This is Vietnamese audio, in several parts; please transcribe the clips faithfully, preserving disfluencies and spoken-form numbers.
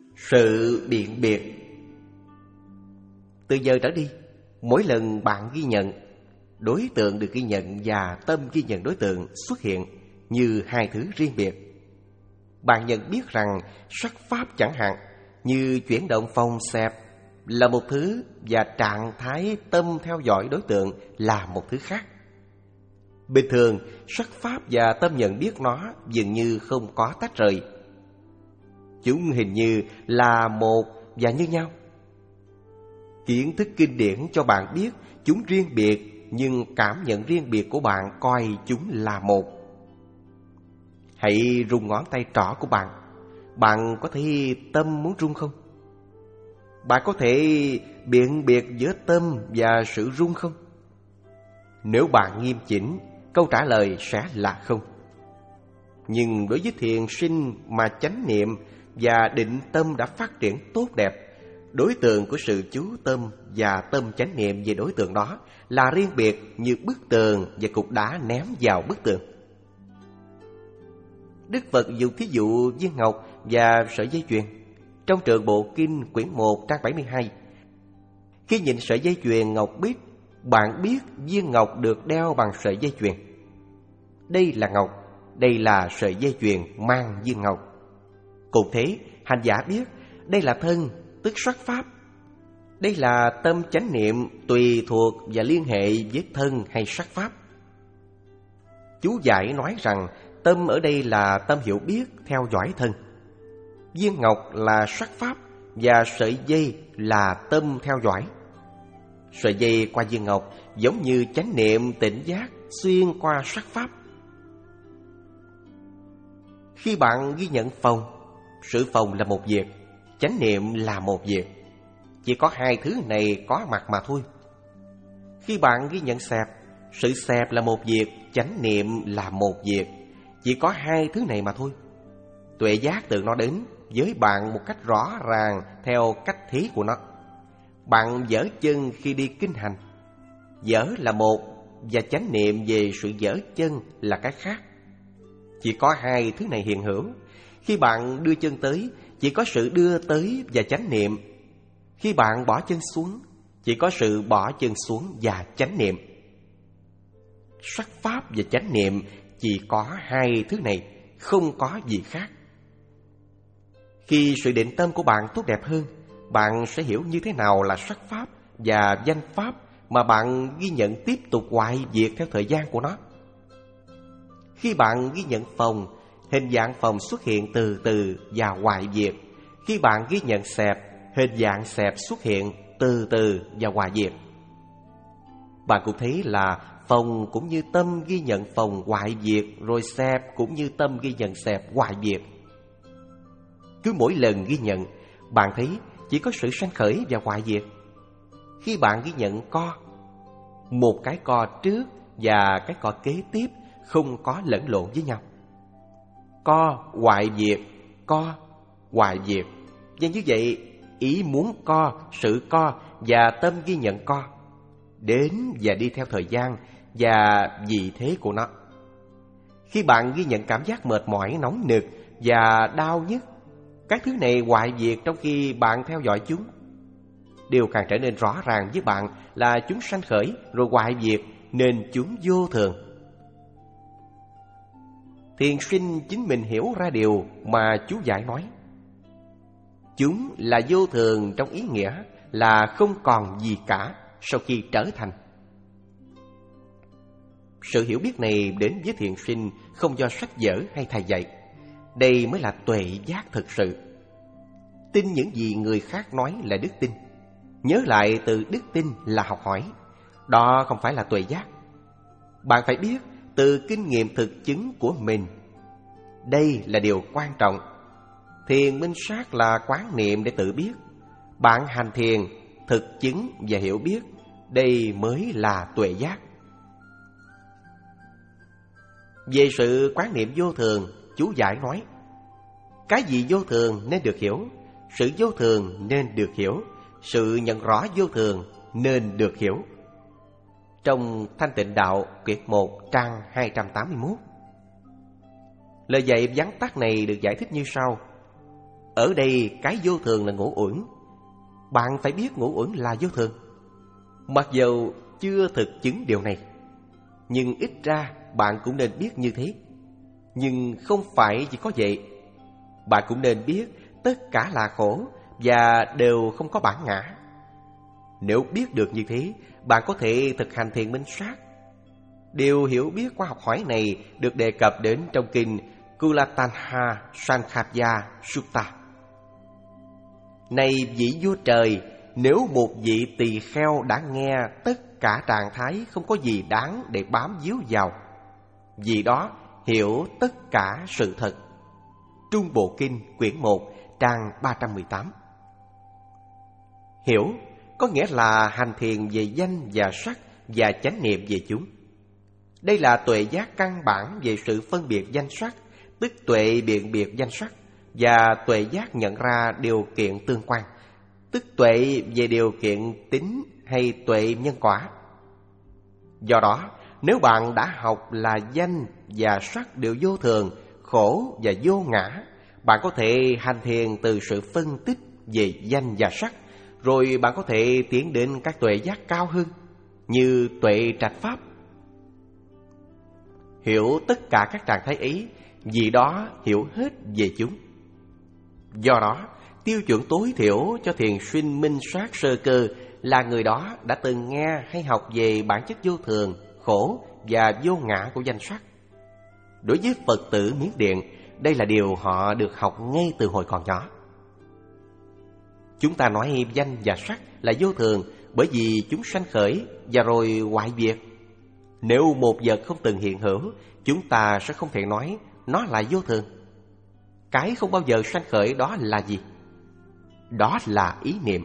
Sự biện biệt. Từ giờ trở đi, mỗi lần bạn ghi nhận, đối tượng được ghi nhận và tâm ghi nhận đối tượng xuất hiện như hai thứ riêng biệt. Bạn nhận biết rằng sắc pháp chẳng hạn như chuyển động phòng xẹp là một thứ và trạng thái tâm theo dõi đối tượng là một thứ khác. Bình thường, sắc pháp và tâm nhận biết nó dường như không có tách rời. Chúng hình như là một và như nhau. Kiến thức kinh điển cho bạn biết chúng riêng biệt, nhưng cảm nhận riêng biệt của bạn coi chúng là một. Hãy rung ngón tay trỏ của bạn. Bạn có thấy tâm muốn rung không? Bạn có thể biện biệt giữa tâm và sự rung không? Nếu bạn nghiêm chỉnh, câu trả lời sẽ là không. Nhưng đối với thiền sinh mà chánh niệm và định tâm đã phát triển tốt đẹp, đối tượng của sự chú tâm và tâm chánh niệm về đối tượng đó là riêng biệt như bức tường và cục đá ném vào bức tường. Đức Phật dùng thí dụ viên ngọc và sợi dây chuyền trong Trường Bộ Kinh quyển một trang bảy mươi hai. Khi nhìn sợi dây chuyền ngọc bích, bạn biết viên ngọc được đeo bằng sợi dây chuyền. Đây là ngọc, đây là sợi dây chuyền mang viên ngọc. Cùng thế, hành giả biết đây là thân, tức sắc pháp. Đây là tâm chánh niệm tùy thuộc và liên hệ với thân hay sắc pháp. Chú giải nói rằng tâm ở đây là tâm hiểu biết theo dõi thân. Viên ngọc là sắc pháp và sợi dây là tâm theo dõi. Sợi dây qua viên ngọc giống như chánh niệm tỉnh giác xuyên qua sắc pháp. Khi bạn ghi nhận phòng, sự phòng là một việc, chánh niệm là một việc. Chỉ có hai thứ này có mặt mà thôi. Khi bạn ghi nhận xẹp, sự xẹp là một việc, chánh niệm là một việc. Chỉ có hai thứ này mà thôi. Tuệ giác tự nó đến với bạn một cách rõ ràng theo cách thế của nó. Bạn dở chân khi đi kinh hành. Dở là một và chánh niệm về sự dở chân là cái khác. Chỉ có hai thứ này hiện hữu. Khi bạn đưa chân tới, chỉ có sự đưa tới và chánh niệm. Khi bạn bỏ chân xuống, chỉ có sự bỏ chân xuống và chánh niệm. Sắc pháp và chánh niệm chỉ có hai thứ này, không có gì khác. Khi sự định tâm của bạn tốt đẹp hơn, bạn sẽ hiểu như thế nào là sắc pháp và danh pháp mà bạn ghi nhận tiếp tục hoại diệt theo thời gian của nó. Khi bạn ghi nhận phòng, hình dạng phòng xuất hiện từ từ và hoại diệt. Khi bạn ghi nhận xẹp, hình dạng xẹp xuất hiện từ từ và hoại diệt. Bạn cũng thấy là phòng cũng như tâm ghi nhận phòng hoại diệt, rồi xẹp cũng như tâm ghi nhận xẹp hoại diệt. Cứ mỗi lần ghi nhận, bạn thấy chỉ có sự sanh khởi và hoại diệt. Khi bạn ghi nhận co, một cái co trước và cái co kế tiếp không có lẫn lộn với nhau. Co, hoại diệt, co, hoại diệt. Và như vậy, ý muốn co, sự co và tâm ghi nhận co đến và đi theo thời gian và vị thế của nó. Khi bạn ghi nhận cảm giác mệt mỏi, nóng nực và đau nhức, các thứ này hoại diệt trong khi bạn theo dõi chúng. Điều càng trở nên rõ ràng với bạn là chúng sanh khởi rồi hoại diệt, nên chúng vô thường. Thiền sinh chính mình hiểu ra điều mà chú giải nói. Chúng là vô thường trong ý nghĩa là không còn gì cả sau khi trở thành. Sự hiểu biết này đến với thiền sinh không do sách vở hay thầy dạy. Đây mới là tuệ giác thực sự. Tin những gì người khác nói là đức tin. Nhớ lại từ đức tin là học hỏi. Đó không phải là tuệ giác. Bạn phải biết từ kinh nghiệm thực chứng của mình. Đây là điều quan trọng. Thiền minh sát là quán niệm để tự biết. Bạn hành thiền, thực chứng và hiểu biết. Đây mới là tuệ giác. Về sự quán niệm vô thường, chú giải nói: cái gì vô thường nên được hiểu, sự vô thường nên được hiểu, sự nhận rõ vô thường nên được hiểu. Trong Thanh Tịnh Đạo quyển một trang hai trăm tám mươi mốt. Lời dạy vắn tắt này được giải thích như sau: Ở đây cái vô thường là ngũ uẩn. Bạn phải biết ngũ uẩn là vô thường. Mặc dầu chưa thực chứng điều này, nhưng ít ra bạn cũng nên biết như thế. Nhưng không phải chỉ có vậy. Bạn cũng nên biết tất cả là khổ và đều không có bản ngã. Nếu biết được như thế, bạn có thể thực hành thiền minh sát. Điều hiểu biết qua học hỏi này được đề cập đến trong kinh Kulatanha Sankhya Sutta. Này vị vua trời, nếu một vị tỳ kheo đã nghe tất cả trạng thái không có gì đáng để bám víu vào, vì đó hiểu tất cả sự thật. Trung Bộ Kinh quyển một trang ba trăm mười tám. Hiểu có nghĩa là hành thiền về danh và sắc và chánh niệm về chúng. Đây là tuệ giác căn bản về sự phân biệt danh sắc, tức tuệ biện biệt danh sắc, và tuệ giác nhận ra điều kiện tương quan, tức tuệ về điều kiện tính hay tuệ nhân quả. Do đó, nếu bạn đã học là danh và sắc đều vô thường, khổ và vô ngã, bạn có thể hành thiền từ sự phân tích về danh và sắc, rồi bạn có thể tiến đến các tuệ giác cao hơn, như tuệ trạch pháp. Hiểu tất cả các trạng thái ấy, vì đó hiểu hết về chúng. Do đó, tiêu chuẩn tối thiểu cho thiền sinh minh sát sơ cơ là người đó đã từng nghe hay học về bản chất vô thường, khổ và vô ngã của danh sắc. Đối với Phật tử Miến Điện, đây là điều họ được học ngay từ hồi còn nhỏ. Chúng ta nói danh và sắc là vô thường bởi vì chúng sanh khởi và rồi hoại diệt. Nếu một vật không từng hiện hữu, chúng ta sẽ không thể nói nó là vô thường. Cái không bao giờ sanh khởi đó là gì? Đó là ý niệm.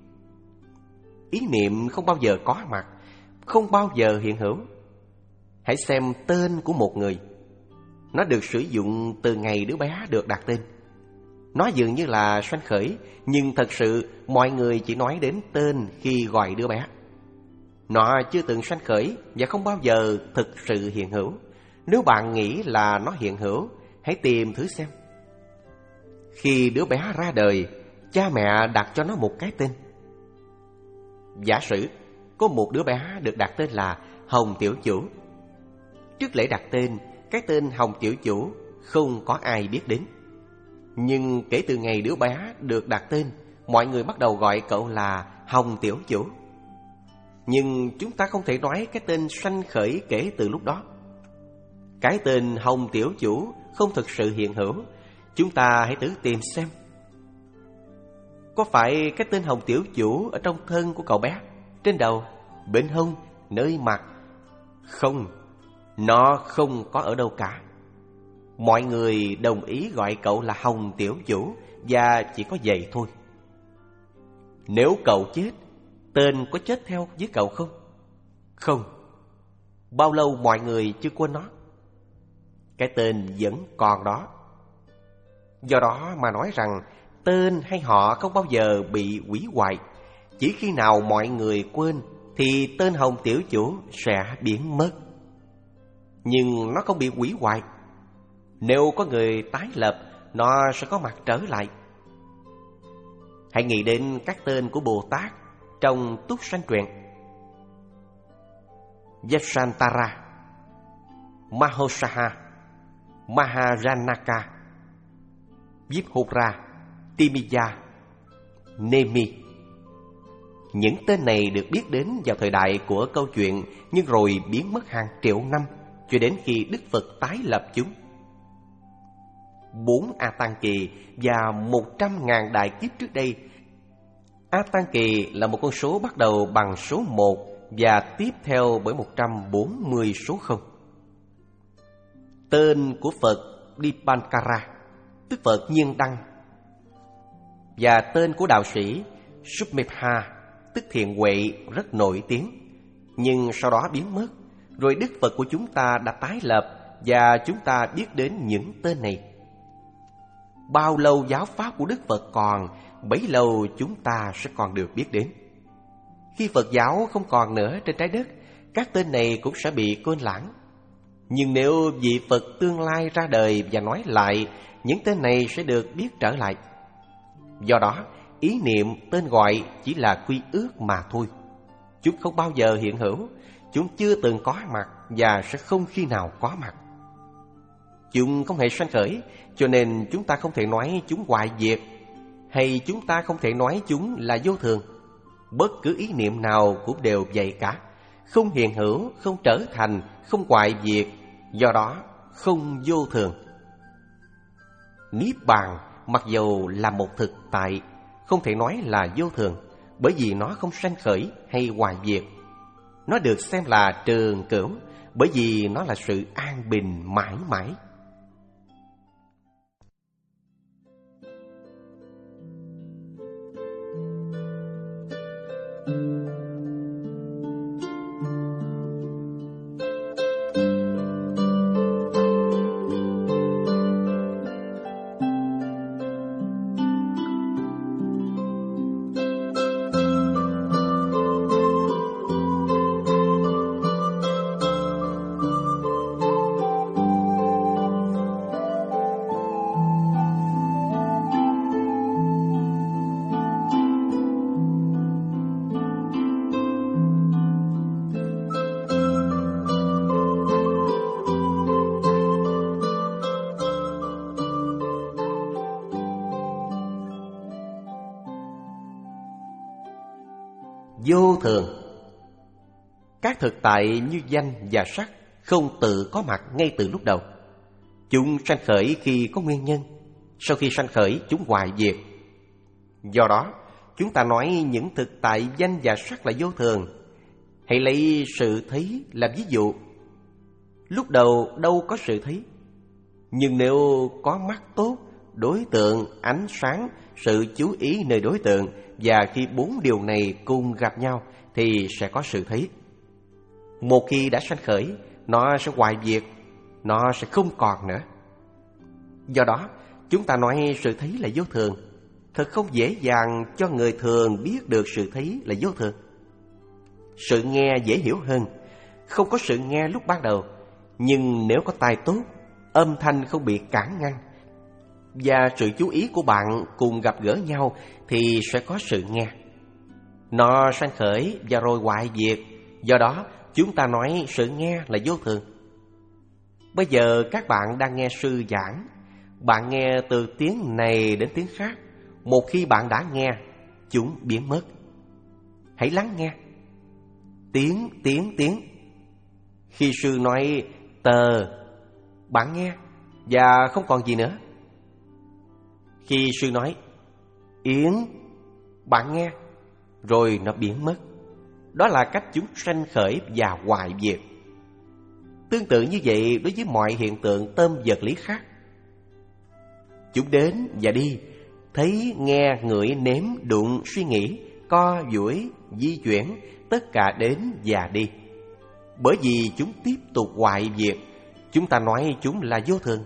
Ý niệm không bao giờ có mặt, không bao giờ hiện hữu. Hãy xem tên của một người. Nó được sử dụng từ ngày đứa bé được đặt tên. Nó dường như là sanh khởi, nhưng thật sự mọi người chỉ nói đến tên khi gọi đứa bé. Nó chưa từng sanh khởi và không bao giờ thực sự hiện hữu. Nếu bạn nghĩ là nó hiện hữu, hãy tìm thử xem. Khi đứa bé ra đời, cha mẹ đặt cho nó một cái tên. Giả sử có một đứa bé được đặt tên là Hồng Tiểu Chủ. Trước lễ đặt tên, cái tên Hồng Tiểu Chủ không có ai biết đến. Nhưng kể từ ngày đứa bé được đặt tên, mọi người bắt đầu gọi cậu là Hồng Tiểu Chủ. Nhưng chúng ta không thể nói cái tên sanh khởi kể từ lúc đó. Cái tên Hồng Tiểu Chủ không thực sự hiện hữu. Chúng ta hãy thử tìm xem. Có phải cái tên Hồng Tiểu Chủ ở trong thân của cậu bé, trên đầu, bên hông, nơi mặt? Không, nó không có ở đâu cả. Mọi người đồng ý gọi cậu là Hồng Tiểu Chủ, và chỉ có vậy thôi. Nếu cậu chết, tên có chết theo với cậu không? Không. Bao lâu mọi người chưa quên nó? Cái tên vẫn còn đó. Do đó mà nói rằng tên hay họ không bao giờ bị hủy hoại. Chỉ khi nào mọi người quên thì tên Hồng Tiểu Chủ sẽ biến mất. Nhưng nó không bị hủy hoại. Nếu có người tái lập, nó sẽ có mặt trở lại. Hãy nghĩ đến các tên của Bồ Tát trong Túc Sanh Truyện: Yasantara, Mahosaha, Maharanaka, Vibhura, Timiya, Nemi. Những tên này được biết đến vào thời đại của câu chuyện, nhưng rồi biến mất hàng triệu năm, cho đến khi Đức Phật tái lập chúng. Bốn A Tăng Kỳ và một trăm ngàn đại kiếp trước đây. A Tăng Kỳ là một con số bắt đầu bằng số một và tiếp theo bởi một trăm bốn mươi số không. Tên của Phật Dipankara, tức Phật Nhiên Đăng, và tên của đạo sĩ Submebha, tức Thiện Huệ, rất nổi tiếng, nhưng sau đó biến mất. Rồi Đức Phật của chúng ta đã tái lập, và chúng ta biết đến những tên này. Bao lâu giáo pháp của Đức Phật còn, bấy lâu chúng ta sẽ còn được biết đến. Khi Phật giáo không còn nữa trên trái đất, các tên này cũng sẽ bị quên lãng. Nhưng nếu vị Phật tương lai ra đời và nói lại, những tên này sẽ được biết trở lại. Do đó, ý niệm tên gọi chỉ là quy ước mà thôi. Chúng không bao giờ hiện hữu, chúng chưa từng có mặt và sẽ không khi nào có mặt. Chúng không hề sanh khởi, cho nên chúng ta không thể nói chúng hoại diệt, hay chúng ta không thể nói chúng là vô thường. Bất cứ ý niệm nào cũng đều vậy cả, không hiện hữu, không trở thành, không hoại diệt, do đó không vô thường. Niết bàn mặc dầu là một thực tại, không thể nói là vô thường, bởi vì nó không sanh khởi hay hoại diệt. Nó được xem là trường cửu, bởi vì nó là sự an bình mãi mãi. Vô thường. Các thực tại như danh và sắc không tự có mặt ngay từ lúc đầu. Chúng sanh khởi khi có nguyên nhân, sau khi sanh khởi chúng hoại diệt. Do đó, chúng ta nói những thực tại danh và sắc là vô thường. Hãy lấy sự thấy làm ví dụ. Lúc đầu đâu có sự thấy, nhưng nếu có mắt tốt, đối tượng, ánh sáng, sự chú ý nơi đối tượng, và khi bốn điều này cùng gặp nhau thì sẽ có sự thấy. Một khi đã sanh khởi, nó sẽ hoại diệt, nó sẽ không còn nữa. Do đó, chúng ta nói sự thấy là vô thường. Thật không dễ dàng cho người thường biết được sự thấy là vô thường. Sự nghe dễ hiểu hơn. Không có sự nghe lúc ban đầu, nhưng nếu có tai tốt, âm thanh không bị cản ngăn, và sự chú ý của bạn cùng gặp gỡ nhau thì sẽ có sự nghe. Nó sanh khởi và rồi hoại diệt, do đó chúng ta nói sự nghe là vô thường. Bây giờ các bạn đang nghe sư giảng, bạn nghe từ tiếng này đến tiếng khác. Một khi bạn đã nghe, chúng biến mất. Hãy lắng nghe. Tiếng, tiếng, tiếng. Khi sư nói tờ, bạn nghe và không còn gì nữa. Khi sư nói yến, bạn nghe, rồi nó biến mất. Đó là cách chúng sanh khởi và hoại diệt. Tương tự như vậy đối với mọi hiện tượng tâm vật lý khác. Chúng đến và đi, thấy, nghe, ngửi, nếm, đụng, suy nghĩ, co, duỗi, di chuyển, tất cả đến và đi. Bởi vì chúng tiếp tục hoại diệt, chúng ta nói chúng là vô thường.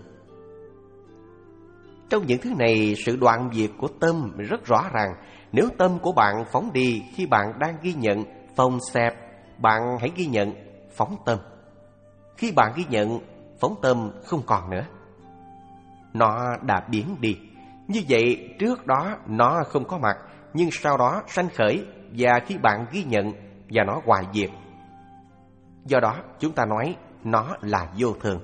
Trong những thứ này, sự đoạn diệt của tâm rất rõ ràng. Nếu tâm của bạn phóng đi khi bạn đang ghi nhận phòng xẹp, bạn hãy ghi nhận phóng tâm. Khi bạn ghi nhận, phóng tâm không còn nữa. Nó đã biến đi. Như vậy, trước đó nó không có mặt, nhưng sau đó sanh khởi, và khi bạn ghi nhận, và nó hoại diệt. Do đó, chúng ta nói nó là vô thường.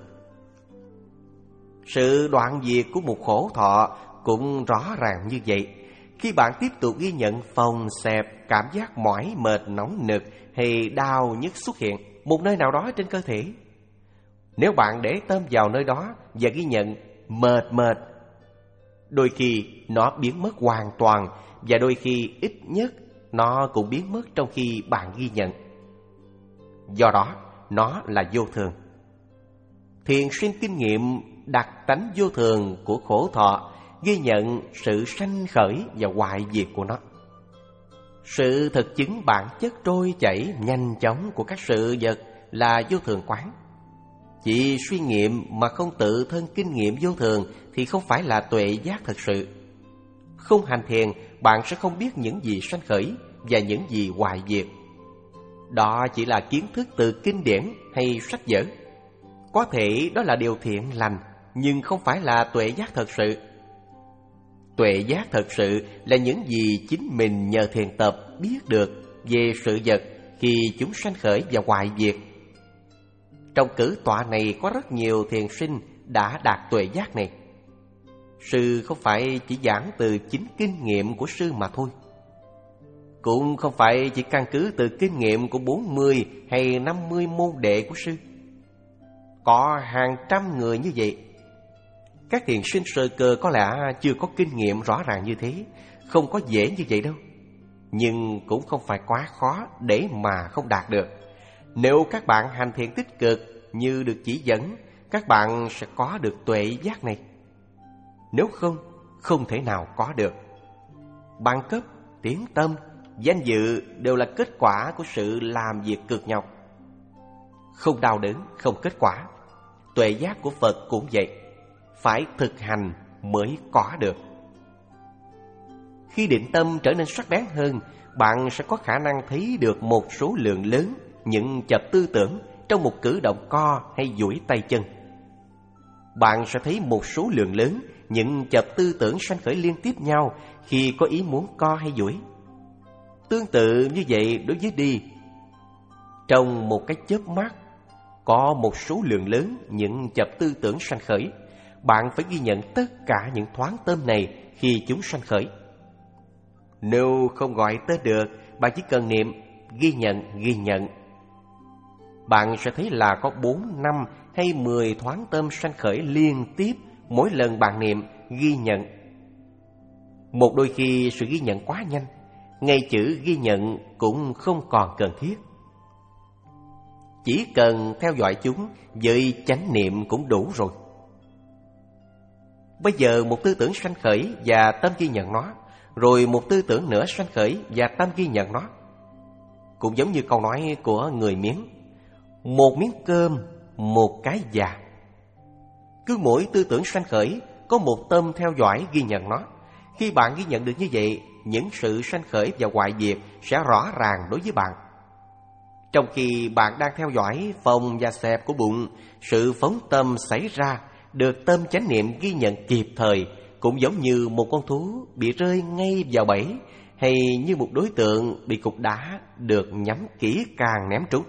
Sự đoạn diệt của một khổ thọ cũng rõ ràng như vậy. Khi bạn tiếp tục ghi nhận phòng xẹp, cảm giác mỏi mệt, nóng nực hay đau nhức xuất hiện một nơi nào đó trên cơ thể, nếu bạn để tâm vào nơi đó và ghi nhận mệt mệt, đôi khi nó biến mất hoàn toàn, và đôi khi ít nhất nó cũng biến mất trong khi bạn ghi nhận. Do đó, nó là vô thường. Thiền sinh kinh nghiệm đặc tánh vô thường của khổ thọ, ghi nhận sự sanh khởi và hoại diệt của nó. Sự thực chứng bản chất trôi chảy nhanh chóng của các sự vật là vô thường quán. Chỉ suy nghiệm mà không tự thân kinh nghiệm vô thường thì không phải là tuệ giác thật sự. Không hành thiền, bạn sẽ không biết những gì sanh khởi và những gì hoại diệt. Đó chỉ là kiến thức từ kinh điển hay sách vở. Có thể đó là điều thiện lành, nhưng không phải là tuệ giác thật sự. Tuệ giác thật sự là những gì chính mình nhờ thiền tập biết được về sự vật khi chúng sanh khởi và hoại diệt. Trong cử tọa này có rất nhiều thiền sinh đã đạt tuệ giác này. Sư không phải chỉ giảng từ chính kinh nghiệm của sư mà thôi, cũng không phải chỉ căn cứ từ kinh nghiệm của bốn mươi hay năm mươi môn đệ của sư. Có hàng trăm người như vậy. Các thiền sinh sơ cơ có lẽ chưa có kinh nghiệm rõ ràng như thế, không có dễ như vậy đâu. Nhưng cũng không phải quá khó để mà không đạt được. Nếu các bạn hành thiện tích cực như được chỉ dẫn, các bạn sẽ có được tuệ giác này. Nếu không, không thể nào có được. Bằng cấp, tiếng tâm, danh dự đều là kết quả của sự làm việc cực nhọc. Không đau đớn, không kết quả. Tuệ giác của Phật cũng vậy, phải thực hành mới có được. Khi định tâm trở nên sắc bén hơn, bạn sẽ có khả năng thấy được một số lượng lớn những chập tư tưởng trong một cử động co hay duỗi tay chân. Bạn sẽ thấy một số lượng lớn những chập tư tưởng sanh khởi liên tiếp nhau khi có ý muốn co hay duỗi. Tương tự như vậy đối với đi. Trong một cái chớp mắt, có một số lượng lớn những chập tư tưởng sanh khởi. Bạn phải ghi nhận tất cả những thoáng tâm này khi chúng sanh khởi. Nếu không gọi tới được, bạn chỉ cần niệm ghi nhận, ghi nhận. Bạn sẽ thấy là có bốn, năm hay mười thoáng tâm sanh khởi liên tiếp mỗi lần bạn niệm ghi nhận. Một đôi khi sự ghi nhận quá nhanh, ngay chữ ghi nhận cũng không còn cần thiết. Chỉ cần theo dõi chúng với chánh niệm cũng đủ rồi. Bây giờ một tư tưởng sanh khởi và tâm ghi nhận nó, rồi một tư tưởng nữa sanh khởi và tâm ghi nhận nó. Cũng giống như câu nói của người Miến: một miếng cơm, một cái già. Cứ mỗi tư tưởng sanh khởi, có một tâm theo dõi ghi nhận nó. Khi bạn ghi nhận được như vậy, những sự sanh khởi và hoại diệt sẽ rõ ràng đối với bạn. Trong khi bạn đang theo dõi phồng và xẹp của bụng, sự phóng tâm xảy ra, được tâm chánh niệm ghi nhận kịp thời, cũng giống như một con thú bị rơi ngay vào bẫy, hay như một đối tượng bị cục đá được nhắm kỹ càng ném trúng.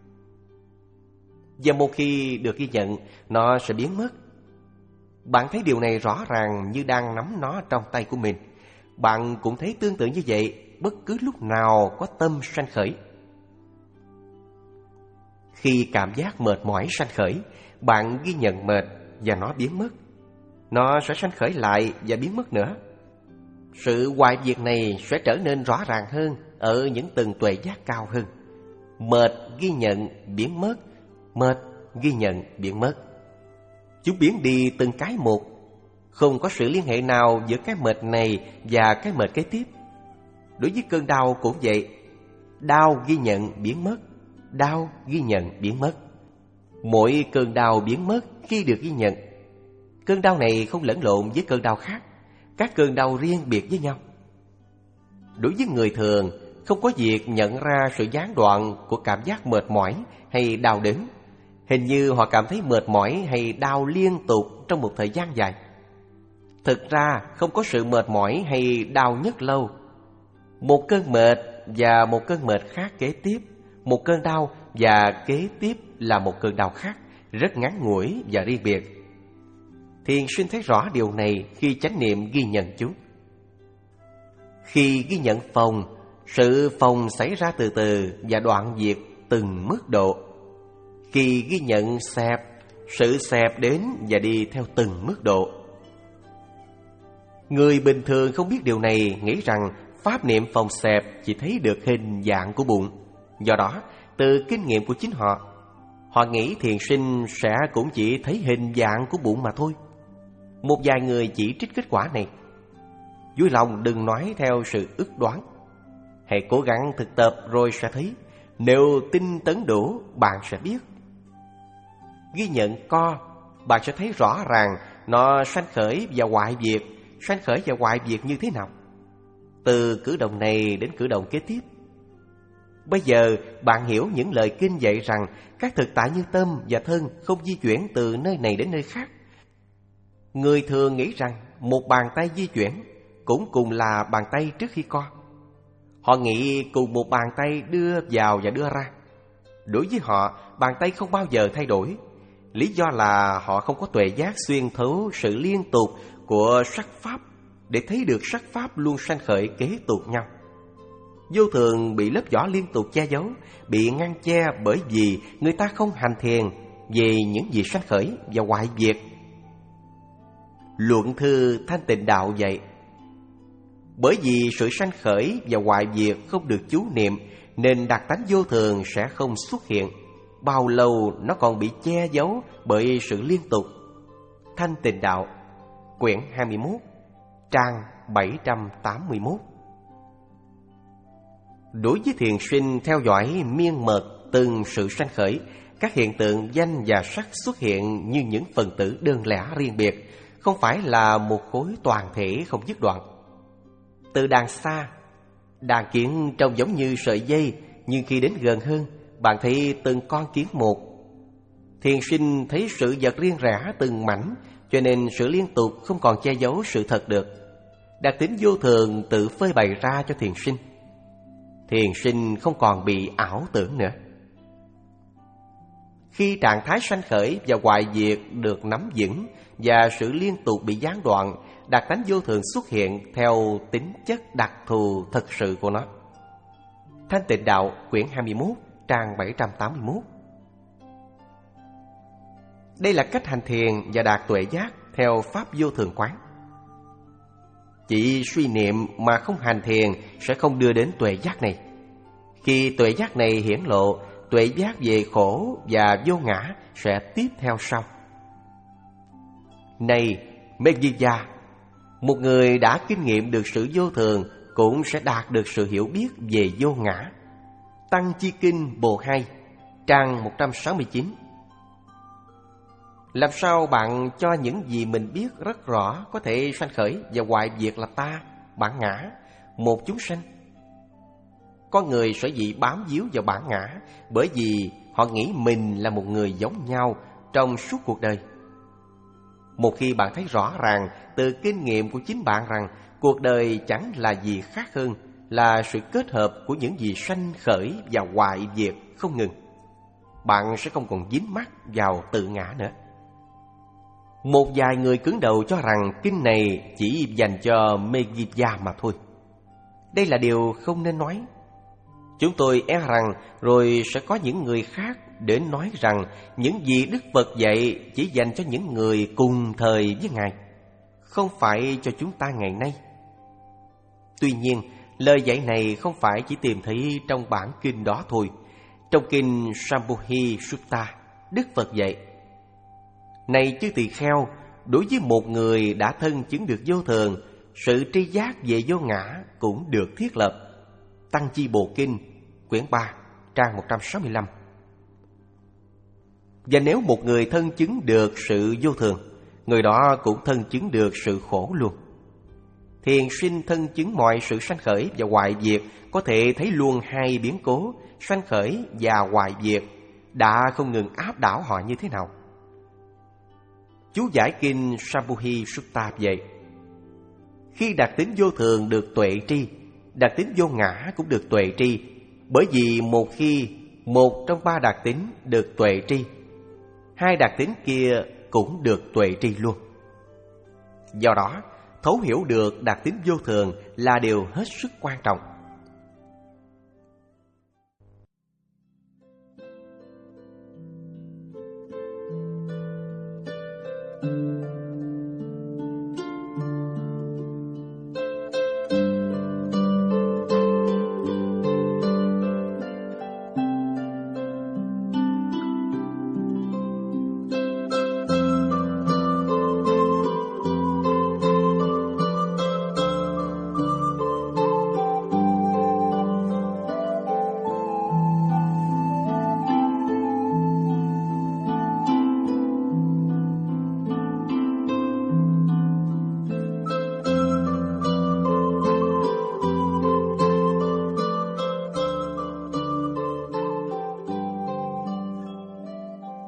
Và một khi được ghi nhận, nó sẽ biến mất. Bạn thấy điều này rõ ràng như đang nắm nó trong tay của mình. Bạn cũng thấy tương tự như vậy bất cứ lúc nào có tâm sanh khởi. Khi cảm giác mệt mỏi sanh khởi, bạn ghi nhận mệt và nó biến mất. Nó sẽ sanh khởi lại và biến mất nữa. Sự hoại diệt này sẽ trở nên rõ ràng hơn ở những tầng tuệ giác cao hơn. Mệt ghi nhận biến mất, mệt ghi nhận biến mất. Chúng biến đi từng cái một, không có sự liên hệ nào giữa cái mệt này và cái mệt kế tiếp. Đối với cơn đau cũng vậy. Đau ghi nhận biến mất, đau ghi nhận biến mất. Mỗi cơn đau biến mất khi được ghi nhận. Cơn đau này không lẫn lộn với cơn đau khác. Các cơn đau riêng biệt với nhau. Đối với người thường, không có việc nhận ra sự gián đoạn của cảm giác mệt mỏi hay đau đớn. Hình như họ cảm thấy mệt mỏi hay đau liên tục trong một thời gian dài. Thực ra không có sự mệt mỏi hay đau nhất lâu. Một cơn mệt và một cơn mệt khác kế tiếp, một cơn đau và kế tiếp là một cơn đau khác, rất ngắn ngủi và riêng biệt. Thiền sinh thấy rõ điều này khi chánh niệm ghi nhận chúng. Khi ghi nhận phồng, sự phồng xảy ra từ từ và đoạn diệt từng mức độ. Khi ghi nhận xẹp, sự xẹp đến và đi theo từng mức độ. Người bình thường không biết điều này, nghĩ rằng pháp niệm phồng xẹp chỉ thấy được hình dạng của bụng. Do đó, từ kinh nghiệm của chính họ, họ nghĩ thiền sinh sẽ cũng chỉ thấy hình dạng của bụng mà thôi. Một vài người chỉ trích kết quả này. Vui lòng đừng nói theo sự ước đoán. Hãy cố gắng thực tập rồi sẽ thấy. Nếu tinh tấn đủ, bạn sẽ biết. Ghi nhận co, bạn sẽ thấy rõ ràng nó sanh khởi và hoại diệt, sanh khởi và hoại diệt như thế nào, từ cử động này đến cử động kế tiếp. Bây giờ bạn hiểu những lời kinh dạy rằng các thực tại như tâm và thân không di chuyển từ nơi này đến nơi khác. Người thường nghĩ rằng một bàn tay di chuyển, cũng cùng là bàn tay trước khi co. Họ nghĩ cùng một bàn tay đưa vào và đưa ra. Đối với họ, bàn tay không bao giờ thay đổi. Lý do là họ không có tuệ giác xuyên thấu sự liên tục của sắc pháp để thấy được sắc pháp luôn sanh khởi kế tục nhau. Vô thường bị lớp vỏ liên tục che giấu, bị ngăn che bởi vì người ta không hành thiền về những gì sanh khởi và hoại diệt. Luận thư Thanh Tịnh Đạo vậy. Bởi vì sự sanh khởi và hoại diệt không được chú niệm, nên đặc tánh vô thường sẽ không xuất hiện. Bao lâu nó còn bị che giấu bởi sự liên tục. Thanh Tịnh Đạo, quyển hai mươi mốt, trang bảy trăm tám mươi mốt. Đối với thiền sinh theo dõi miên mật từng sự sanh khởi, các hiện tượng danh và sắc xuất hiện như những phần tử đơn lẻ riêng biệt, không phải là một khối toàn thể không dứt đoạn. Từ đàng xa, đàn kiến trông giống như sợi dây, nhưng khi đến gần hơn, bạn thấy từng con kiến một. Thiền sinh thấy sự vật riêng rẽ từng mảnh, cho nên sự liên tục không còn che giấu sự thật được. Đặc tính vô thường tự phơi bày ra cho thiền sinh. Thiền sinh không còn bị ảo tưởng nữa. Khi trạng thái sanh khởi và hoại diệt được nắm vững và sự liên tục bị gián đoạn, đặc tánh vô thường xuất hiện theo tính chất đặc thù thật sự của nó. Thanh Tịnh Đạo, quyển hai mươi mốt, trang bảy trăm tám mươi mốt. Đây là cách hành thiền và đạt tuệ giác theo pháp vô thường quán. Chỉ suy niệm mà không hành thiền sẽ không đưa đến tuệ giác này. Khi tuệ giác này hiển lộ, tuệ giác về khổ và vô ngã sẽ tiếp theo sau. Này Megiddo, một người đã kinh nghiệm được sự vô thường cũng sẽ đạt được sự hiểu biết về vô ngã. Tăng Chi Kinh Bồ hai, trang một trăm sáu mươi chín. Làm sao bạn cho những gì mình biết rất rõ có thể sanh khởi và hoại diệt là ta, bản ngã, một chúng sanh? Con người sở dĩ bám víu vào bản ngã bởi vì họ nghĩ mình là một người giống nhau trong suốt cuộc đời. Một khi bạn thấy rõ ràng từ kinh nghiệm của chính bạn rằng cuộc đời chẳng là gì khác hơn là sự kết hợp của những gì sanh khởi và hoại diệt không ngừng, bạn sẽ không còn dính mắc vào tự ngã nữa. Một vài người cứng đầu cho rằng kinh này chỉ dành cho Megiddo mà thôi. Đây là điều không nên nói. Chúng tôi e rằng rồi sẽ có những người khác đến nói rằng những gì Đức Phật dạy chỉ dành cho những người cùng thời với Ngài, không phải cho chúng ta ngày nay. Tuy nhiên, lời dạy này không phải chỉ tìm thấy trong bản kinh đó thôi. Trong kinh Sambhuhi Sutta, Đức Phật dạy: Này chư tỳ kheo, đối với một người đã thân chứng được vô thường, sự tri giác về vô ngã cũng được thiết lập. Tăng Chi Bộ Kinh, quyển ba, trang một trăm sáu mươi lăm. Và nếu một người thân chứng được sự vô thường, người đó cũng thân chứng được sự khổ luôn. Thiền sinh thân chứng mọi sự sanh khởi và hoại diệt, có thể thấy luôn hai biến cố sanh khởi và hoại diệt đã không ngừng áp đảo họ như thế nào. Chú giải kinh Sambhuhi Sutta vậy: khi đặc tính vô thường được tuệ tri, đặc tính vô ngã cũng được tuệ tri. Bởi vì một khi một trong ba đặc tính được tuệ tri, hai đặc tính kia cũng được tuệ tri luôn. Do đó, thấu hiểu được đặc tính vô thường là điều hết sức quan trọng.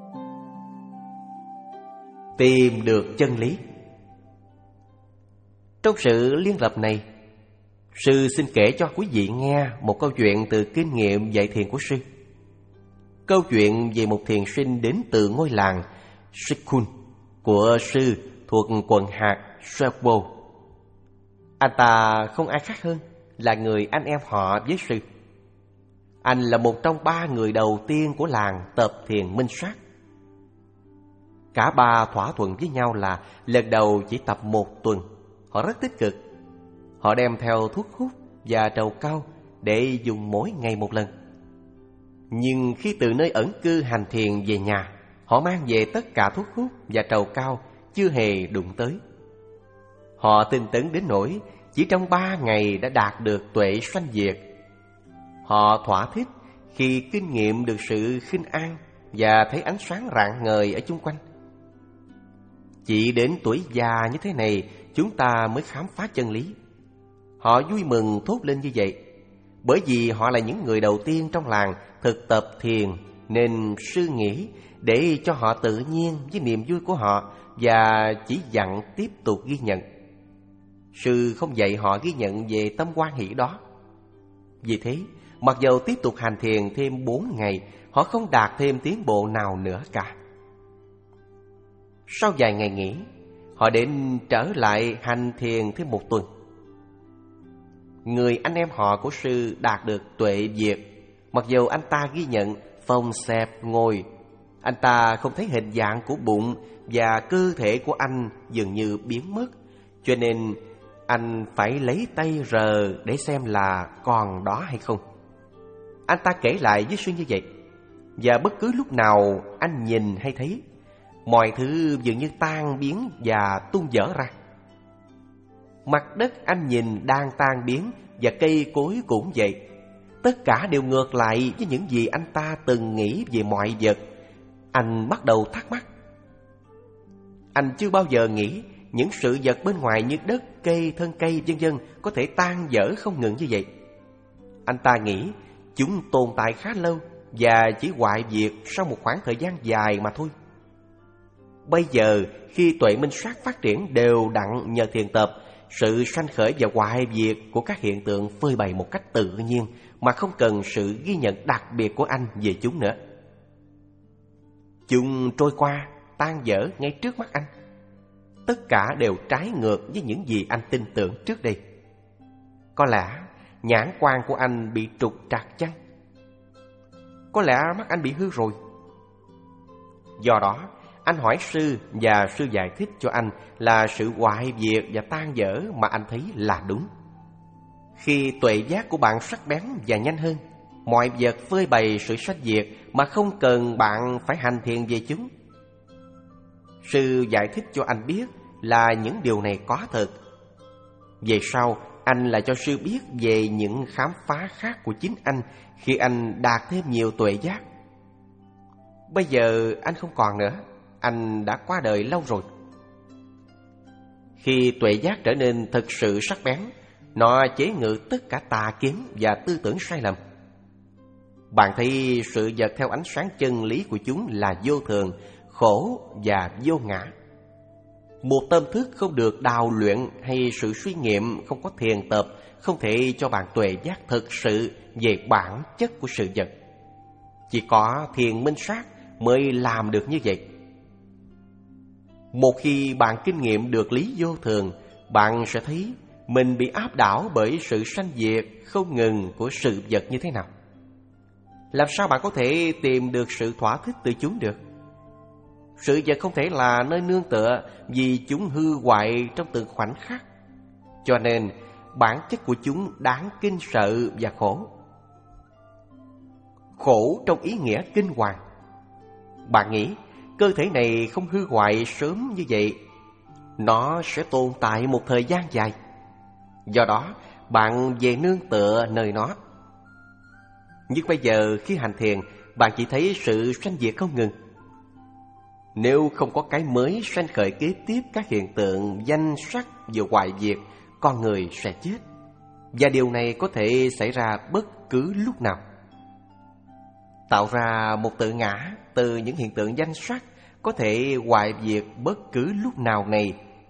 Tìm được chân lý. Trong sự liên lập này, sư xin kể cho quý vị nghe một câu chuyện từ kinh nghiệm dạy thiền của sư. Câu chuyện về một thiền sinh đến từ ngôi làng Sikun của sư thuộc quận hạt Sherpo. Anh ta không ai khác hơn là người anh em họ với sư. Anh là một trong ba người đầu tiên của làng tập thiền minh sát. Cả ba thỏa thuận với nhau là lần đầu chỉ tập một tuần. Họ rất tích cực. Họ đem theo thuốc hút và trầu cau để dùng mỗi ngày một lần. Nhưng khi từ nơi ẩn cư hành thiền về nhà, họ mang về tất cả thuốc hút và trầu cau chưa hề đụng tới. Họ tinh tấn đến nỗi chỉ trong ba ngày đã đạt được tuệ sanh diệt. Họ thỏa thích khi kinh nghiệm được sự khinh an và thấy ánh sáng rạng ngời ở chung quanh. Chỉ đến tuổi già như thế này, chúng ta mới khám phá chân lý. Họ vui mừng thốt lên như vậy, bởi vì họ là những người đầu tiên trong làng thực tập thiền, nên sư nghĩ để cho họ tự nhiên với niềm vui của họ và chỉ dặn tiếp tục ghi nhận. Sư không dạy họ ghi nhận về tâm hoan hỷ đó. Vì thế, mặc dầu tiếp tục hành thiền thêm bốn ngày, họ không đạt thêm tiến bộ nào nữa cả. Sau vài ngày nghỉ, họ đến trở lại hành thiền thêm một tuần. Người anh em họ của sư đạt được tuệ diệt. Mặc dầu anh ta ghi nhận phòng xẹp ngồi, anh ta không thấy hình dạng của bụng và cơ thể của anh dường như biến mất, cho nên anh phải lấy tay rờ để xem là còn đó hay không. Anh ta kể lại với sư như vậy, và bất cứ lúc nào anh nhìn hay thấy, mọi thứ dường như tan biến và tung dở ra. Mặt đất anh nhìn đang tan biến, và cây cối cũng vậy. Tất cả đều ngược lại với những gì anh ta từng nghĩ về mọi vật. Anh bắt đầu thắc mắc. Anh chưa bao giờ nghĩ những sự vật bên ngoài như đất, cây, thân cây, vân vân có thể tan dở không ngừng như vậy. Anh ta nghĩ chúng tồn tại khá lâu và chỉ hoại diệt sau một khoảng thời gian dài mà thôi. Bây giờ, khi tuệ minh sát phát triển đều đặn nhờ thiền tập, sự sanh khởi và hoại diệt của các hiện tượng phơi bày một cách tự nhiên mà không cần sự ghi nhận đặc biệt của anh về chúng nữa. Chúng trôi qua, tan dở ngay trước mắt anh. Tất cả đều trái ngược với những gì anh tin tưởng trước đây. Có lẽ nhãn quan của anh bị trục trặc chăng? Có lẽ mắt anh bị hư rồi. Do đó, anh hỏi sư và sư giải thích cho anh là sự hoại diệt và tan dở mà anh thấy là đúng. Khi tuệ giác của bạn sắc bén và nhanh hơn, mọi vật phơi bày sự sanh diệt mà không cần bạn phải hành thiền về chúng. Sư giải thích cho anh biết là những điều này có thật. Về sau, anh lại cho sư biết về những khám phá khác của chính anh khi anh đạt thêm nhiều tuệ giác. Bây giờ anh không còn nữa, anh đã qua đời lâu rồi. Khi tuệ giác trở nên thực sự sắc bén, nó chế ngự tất cả tà kiến và tư tưởng sai lầm. Bạn thấy sự vật theo ánh sáng chân lý của chúng là vô thường, khổ và vô ngã. Một tâm thức không được đào luyện hay sự suy nghiệm không có thiền tập không thể cho bạn tuệ giác thực sự về bản chất của sự vật. Chỉ có thiền minh sát mới làm được như vậy. Một khi bạn kinh nghiệm được lý vô thường, bạn sẽ thấy mình bị áp đảo bởi sự sanh diệt không ngừng của sự vật như thế nào. Làm sao bạn có thể tìm được sự thỏa thích từ chúng được? Sự vật không thể là nơi nương tựa vì chúng hư hoại trong từng khoảnh khắc. Cho nên bản chất của chúng đáng kinh sợ và khổ. Khổ trong ý nghĩa kinh hoàng. Bạn nghĩ cơ thể này không hư hoại sớm như vậy, nó sẽ tồn tại một thời gian dài. Do đó bạn về nương tựa nơi nó. Nhưng bây giờ khi hành thiền, bạn chỉ thấy sự sanh diệt không ngừng. Nếu không có cái mới sanh khởi kế tiếp các hiện tượng danh sắc và hoại diệt, con người sẽ chết. Và điều này có thể xảy ra bất cứ lúc nào. Tạo ra một tự ngã từ những hiện tượng danh sắc có thể hoại diệt bất cứ lúc nào này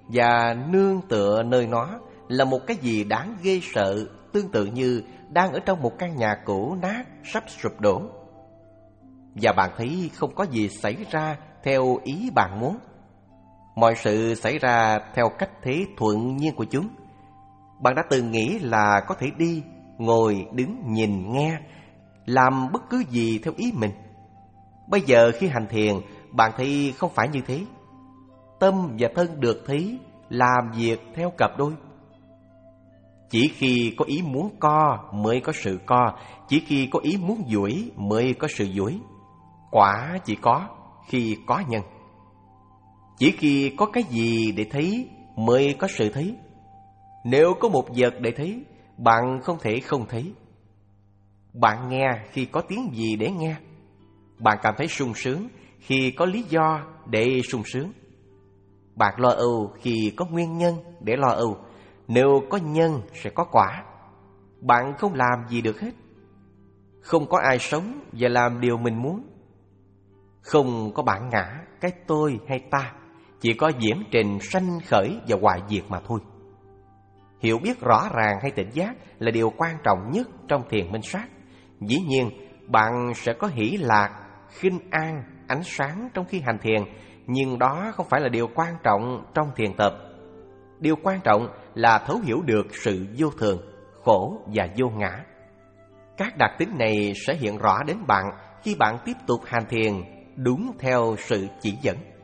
và nương tựa nơi nó là một cái gì đáng ghê sợ, tương tự như đang ở trong một căn nhà cũ nát sắp sụp đổ. Và bạn thấy không có gì xảy ra theo ý bạn muốn. Mọi sự xảy ra theo cách thế thuận nhiên của chúng. Bạn đã từng nghĩ là có thể đi, ngồi, đứng, nhìn, nghe, làm bất cứ gì theo ý mình. Bây giờ khi hành thiền, bạn thấy không phải như thế. Tâm và thân được thấy làm việc theo cặp đôi. Chỉ khi có ý muốn co mới có sự co, chỉ khi có ý muốn duỗi mới có sự duỗi. Quả chỉ có khi có nhân. Chỉ khi có cái gì để thấy mới có sự thấy. Nếu có một vật để thấy, bạn không thể không thấy. Bạn nghe khi có tiếng gì để nghe. Bạn cảm thấy sung sướng khi có lý do để sung sướng. Bạn lo âu khi có nguyên nhân để lo âu. Nếu có nhân sẽ có quả. Bạn không làm gì được hết. Không có ai sống và làm điều mình muốn. Không có bản ngã, cái tôi hay ta. Chỉ có diễn trình sanh khởi và hoại diệt mà thôi. Hiểu biết rõ ràng hay tỉnh giác là điều quan trọng nhất trong thiền minh sát. Dĩ nhiên, bạn sẽ có hỷ lạc, khinh an, ánh sáng trong khi hành thiền, nhưng đó không phải là điều quan trọng trong thiền tập. Điều quan trọng là thấu hiểu được sự vô thường, khổ và vô ngã. Các đặc tính này sẽ hiện rõ đến bạn khi bạn tiếp tục hành thiền đúng theo sự chỉ dẫn.